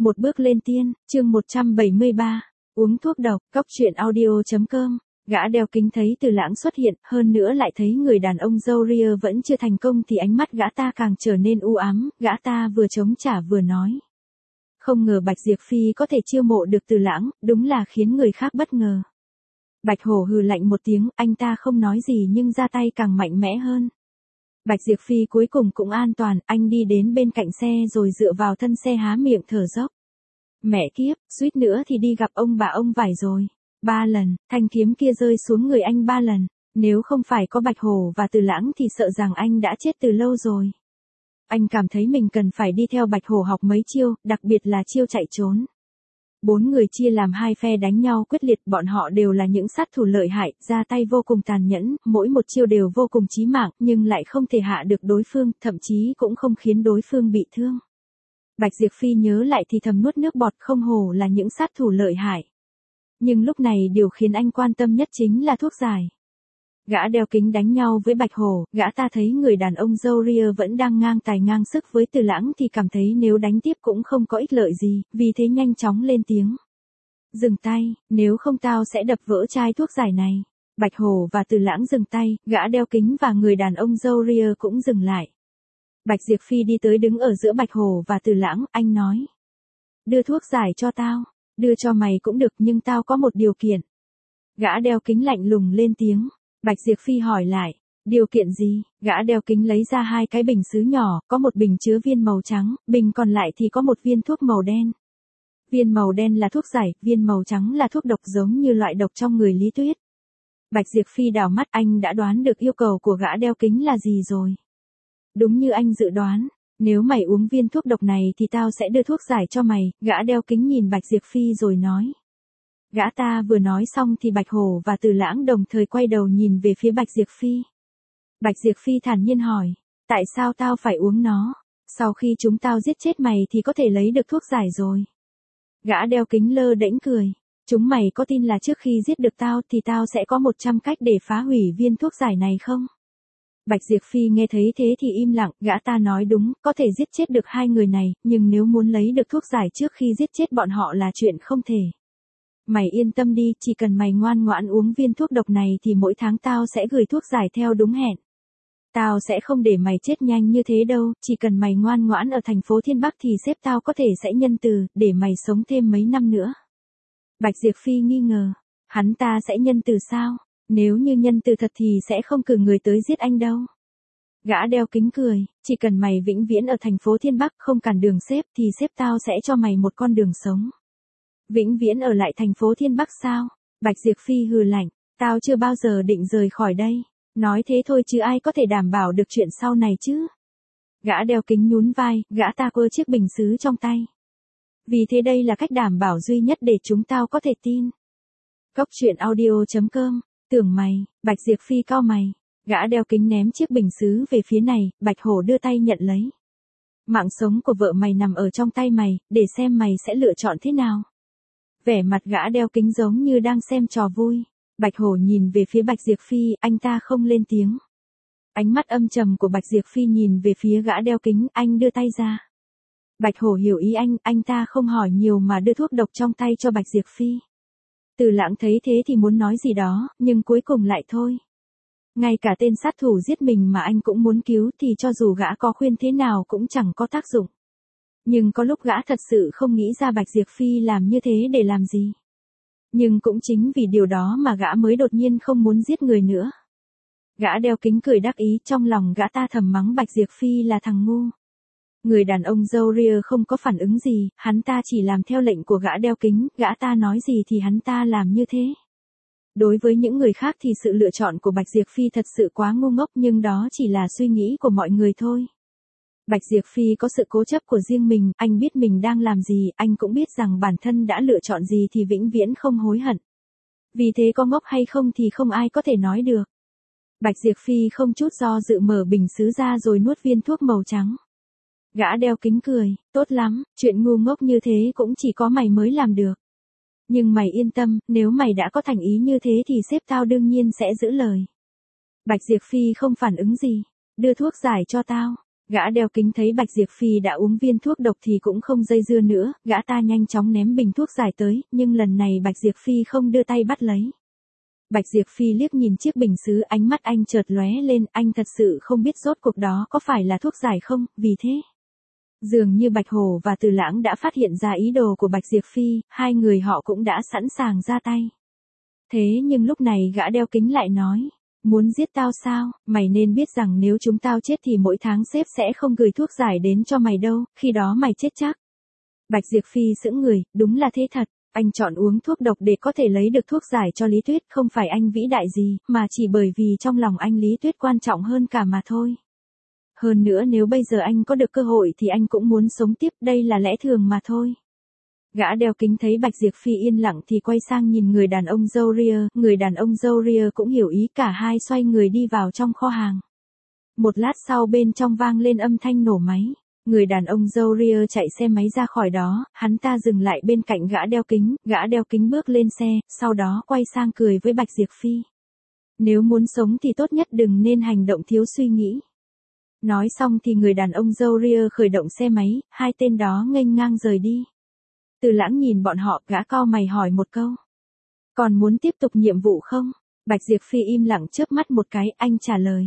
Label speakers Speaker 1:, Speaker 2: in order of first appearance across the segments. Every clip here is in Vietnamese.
Speaker 1: Một bước lên tiên, chương 173. Uống thuốc độc, cóc truyện audio.com. Gã đeo kính thấy Từ Lãng xuất hiện, hơn nữa lại thấy người đàn ông râu ria vẫn chưa thành công thì ánh mắt gã ta càng trở nên u ám, gã ta vừa chống trả vừa nói. Không ngờ Bạch Diệp Phi có thể chiêu mộ được Từ Lãng, đúng là khiến người khác bất ngờ. Bạch Hổ hừ lạnh một tiếng, anh ta không nói gì nhưng ra tay càng mạnh mẽ hơn. Bạch Diệp Phi cuối cùng cũng an toàn, anh đi đến bên cạnh xe rồi dựa vào thân xe há miệng thở dốc. Mẹ kiếp, suýt nữa thì đi gặp ông bà ông vải rồi. 3 lần, thanh kiếm kia rơi xuống người anh 3 lần. Nếu không phải có Bạch Hổ và Từ Lãng thì sợ rằng anh đã chết từ lâu rồi. Anh cảm thấy mình cần phải đi theo Bạch Hổ học mấy chiêu, đặc biệt là chiêu chạy trốn. 4 người chia làm 2 phe đánh nhau quyết liệt, bọn họ đều là những sát thủ lợi hại, ra tay vô cùng tàn nhẫn, mỗi một chiêu đều vô cùng chí mạng, nhưng lại không thể hạ được đối phương, thậm chí cũng không khiến đối phương bị thương. Bạch Diệp Phi nhớ lại thì thầm nuốt nước bọt, không hổ là những sát thủ lợi hại. Nhưng lúc này điều khiến anh quan tâm nhất chính là thuốc giải. Gã đeo kính đánh nhau với Bạch Hổ, gã ta thấy người đàn ông râu ria vẫn đang ngang tài ngang sức với Từ Lãng thì cảm thấy nếu đánh tiếp cũng không có ích lợi gì, vì thế nhanh chóng lên tiếng. Dừng tay, nếu không tao sẽ đập vỡ chai thuốc giải này. Bạch Hổ và Từ Lãng dừng tay, gã đeo kính và người đàn ông râu ria cũng dừng lại. Bạch Diệp Phi đi tới đứng ở giữa Bạch Hổ và Từ Lãng, anh nói. Đưa thuốc giải cho tao, đưa cho mày cũng được nhưng tao có một điều kiện. Gã đeo kính lạnh lùng lên tiếng. Bạch Diệp Phi hỏi lại, điều kiện gì? Gã đeo kính lấy ra 2 cái bình sứ nhỏ, có một bình chứa viên màu trắng, bình còn lại thì có một viên thuốc màu đen. Viên màu đen là thuốc giải, viên màu trắng là thuốc độc giống như loại độc trong người Lý Tuyết. Bạch Diệp Phi đảo mắt, anh đã đoán được yêu cầu của gã đeo kính là gì rồi. Đúng như anh dự đoán, nếu mày uống viên thuốc độc này thì tao sẽ đưa thuốc giải cho mày. Gã đeo kính nhìn Bạch Diệp Phi rồi nói. Gã ta vừa nói xong thì Bạch Hổ và Từ Lãng đồng thời quay đầu nhìn về phía Bạch Diệp Phi. Bạch Diệp Phi thản nhiên hỏi, tại sao tao phải uống nó? Sau khi chúng tao giết chết mày thì có thể lấy được thuốc giải rồi. Gã đeo kính lơ đễnh cười, chúng mày có tin là trước khi giết được tao thì tao sẽ có 100 cách để phá hủy viên thuốc giải này không? Bạch Diệp Phi nghe thấy thế thì im lặng, gã ta nói đúng, có thể giết chết được 2 người này, nhưng nếu muốn lấy được thuốc giải trước khi giết chết bọn họ là chuyện không thể. Mày yên tâm đi, chỉ cần mày ngoan ngoãn uống viên thuốc độc này thì mỗi tháng tao sẽ gửi thuốc giải theo đúng hẹn. Tao sẽ không để mày chết nhanh như thế đâu, chỉ cần mày ngoan ngoãn ở thành phố Thiên Bắc thì sếp tao có thể sẽ nhân từ, để mày sống thêm mấy năm nữa. Bạch Diệp Phi nghi ngờ, hắn ta sẽ nhân từ sao? Nếu như nhân từ thật thì sẽ không cử người tới giết anh đâu. Gã đeo kính cười, chỉ cần mày vĩnh viễn ở thành phố Thiên Bắc không cản đường sếp thì sếp tao sẽ cho mày một con đường sống. Vĩnh viễn ở lại thành phố Thiên Bắc sao? Bạch Diệp Phi hừ lạnh, tao chưa bao giờ định rời khỏi đây. Nói thế thôi chứ ai có thể đảm bảo được chuyện sau này chứ. Gã đeo kính nhún vai, gã ta quơ chiếc bình sứ trong tay. Vì thế đây là cách đảm bảo duy nhất để chúng tao có thể tin. Cóc truyện audio.com, tưởng mày, Bạch Diệp Phi cau mày. Gã đeo kính ném chiếc bình sứ về phía này, Bạch Hổ đưa tay nhận lấy. Mạng sống của vợ mày nằm ở trong tay mày, để xem mày sẽ lựa chọn thế nào. Vẻ mặt gã đeo kính giống như đang xem trò vui. Bạch Hổ nhìn về phía Bạch Diệp Phi, anh ta không lên tiếng. Ánh mắt âm trầm của Bạch Diệp Phi nhìn về phía gã đeo kính, anh đưa tay ra. Bạch Hổ hiểu ý anh ta không hỏi nhiều mà đưa thuốc độc trong tay cho Bạch Diệp Phi. Từ Lãng thấy thế thì muốn nói gì đó, nhưng cuối cùng lại thôi. Ngay cả tên sát thủ giết mình mà anh cũng muốn cứu thì cho dù gã có khuyên thế nào cũng chẳng có tác dụng. Nhưng có lúc gã thật sự không nghĩ ra Bạch Diệp Phi làm như thế để làm gì. Nhưng cũng chính vì điều đó mà gã mới đột nhiên không muốn giết người nữa. Gã đeo kính cười đắc ý, trong lòng gã ta thầm mắng Bạch Diệp Phi là thằng ngu. Người đàn ông râu ria không có phản ứng gì, hắn ta chỉ làm theo lệnh của gã đeo kính, gã ta nói gì thì hắn ta làm như thế. Đối với những người khác thì sự lựa chọn của Bạch Diệp Phi thật sự quá ngu ngốc, nhưng đó chỉ là suy nghĩ của mọi người thôi. Bạch Diệp Phi có sự cố chấp của riêng mình, anh biết mình đang làm gì, anh cũng biết rằng bản thân đã lựa chọn gì thì vĩnh viễn không hối hận. Vì thế có ngốc hay không thì không ai có thể nói được. Bạch Diệp Phi không chút do dự mở bình sứ ra rồi nuốt viên thuốc màu trắng. Gã đeo kính cười, tốt lắm, chuyện ngu ngốc như thế cũng chỉ có mày mới làm được. Nhưng mày yên tâm, nếu mày đã có thành ý như thế thì sếp tao đương nhiên sẽ giữ lời. Bạch Diệp Phi không phản ứng gì, đưa thuốc giải cho tao. Gã đeo kính thấy Bạch Diệp Phi đã uống viên thuốc độc thì cũng không dây dưa nữa, gã ta nhanh chóng ném bình thuốc giải tới, nhưng lần này Bạch Diệp Phi không đưa tay bắt lấy. Bạch Diệp Phi liếc nhìn chiếc bình sứ, ánh mắt anh chợt lóe lên, anh thật sự không biết rốt cuộc đó có phải là thuốc giải không, vì thế. Dường như Bạch Hổ và Từ Lãng đã phát hiện ra ý đồ của Bạch Diệp Phi, hai người họ cũng đã sẵn sàng ra tay. Thế nhưng lúc này gã đeo kính lại nói, muốn giết tao sao, mày nên biết rằng nếu chúng tao chết thì mỗi tháng sếp sẽ không gửi thuốc giải đến cho mày đâu, khi đó mày chết chắc. Bạch Diệp Phi sững người, đúng là thế thật, anh chọn uống thuốc độc để có thể lấy được thuốc giải cho Lý Tuyết, không phải anh vĩ đại gì, mà chỉ bởi vì trong lòng anh Lý Tuyết quan trọng hơn cả mà thôi. Hơn nữa nếu bây giờ anh có được cơ hội thì anh cũng muốn sống tiếp, đây là lẽ thường mà thôi. Gã đeo kính thấy Bạch Diệp Phi yên lặng thì quay sang nhìn người đàn ông râu ria, người đàn ông râu ria cũng hiểu ý, cả hai xoay người đi vào trong kho hàng. Một lát sau bên trong vang lên âm thanh nổ máy, người đàn ông râu ria chạy xe máy ra khỏi đó, hắn ta dừng lại bên cạnh gã đeo kính bước lên xe, sau đó quay sang cười với Bạch Diệp Phi. Nếu muốn sống thì tốt nhất đừng nên hành động thiếu suy nghĩ. Nói xong thì người đàn ông râu ria khởi động xe máy, hai tên đó nghênh ngang rời đi. Từ Lãng nhìn bọn họ, gã cau mày hỏi một câu. Còn muốn tiếp tục nhiệm vụ không? Bạch Diệp Phi im lặng chớp mắt một cái, anh trả lời.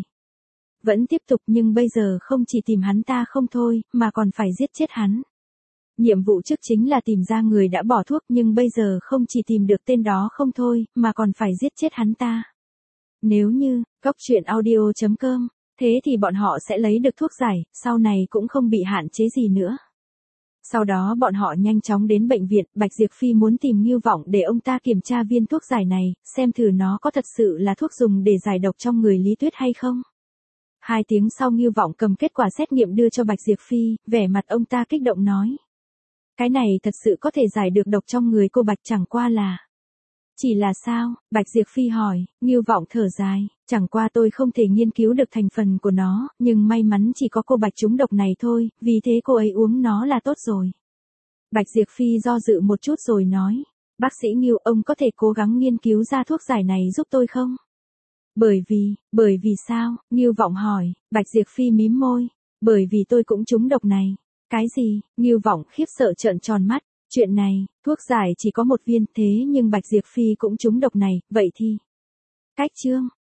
Speaker 1: Vẫn tiếp tục nhưng bây giờ không chỉ tìm hắn ta không thôi, mà còn phải giết chết hắn. Nhiệm vụ trước chính là tìm ra người đã bỏ thuốc nhưng bây giờ không chỉ tìm được tên đó không thôi, mà còn phải giết chết hắn ta. Nếu như, coctruyện.audio.com, thế thì bọn họ sẽ lấy được thuốc giải, sau này cũng không bị hạn chế gì nữa. Sau đó bọn họ nhanh chóng đến bệnh viện, Bạch Diệp Phi muốn tìm Ngưu Vọng để ông ta kiểm tra viên thuốc giải này, xem thử nó có thật sự là thuốc dùng để giải độc trong người Lý Tuyết hay không. 2 tiếng sau Ngưu Vọng cầm kết quả xét nghiệm đưa cho Bạch Diệp Phi, vẻ mặt ông ta kích động nói. Cái này thật sự có thể giải được độc trong người cô Bạch, chẳng qua là. Chỉ là sao? Bạch Diệp Phi hỏi, Ngưu Vọng thở dài, chẳng qua tôi không thể nghiên cứu được thành phần của nó, nhưng may mắn chỉ có cô Bạch trúng độc này thôi, vì thế cô ấy uống nó là tốt rồi. Bạch Diệp Phi do dự một chút rồi nói, bác sĩ Ngưu, ông có thể cố gắng nghiên cứu ra thuốc giải này giúp tôi không? Bởi vì sao? Ngưu Vọng hỏi, Bạch Diệp Phi mím môi, bởi vì tôi cũng trúng độc này. Cái gì? Ngưu Vọng khiếp sợ trợn tròn mắt. Chuyện này, thuốc giải chỉ có 1 viên, thế nhưng Bạch Diệp Phi cũng trúng độc này, vậy thì. Cách chương.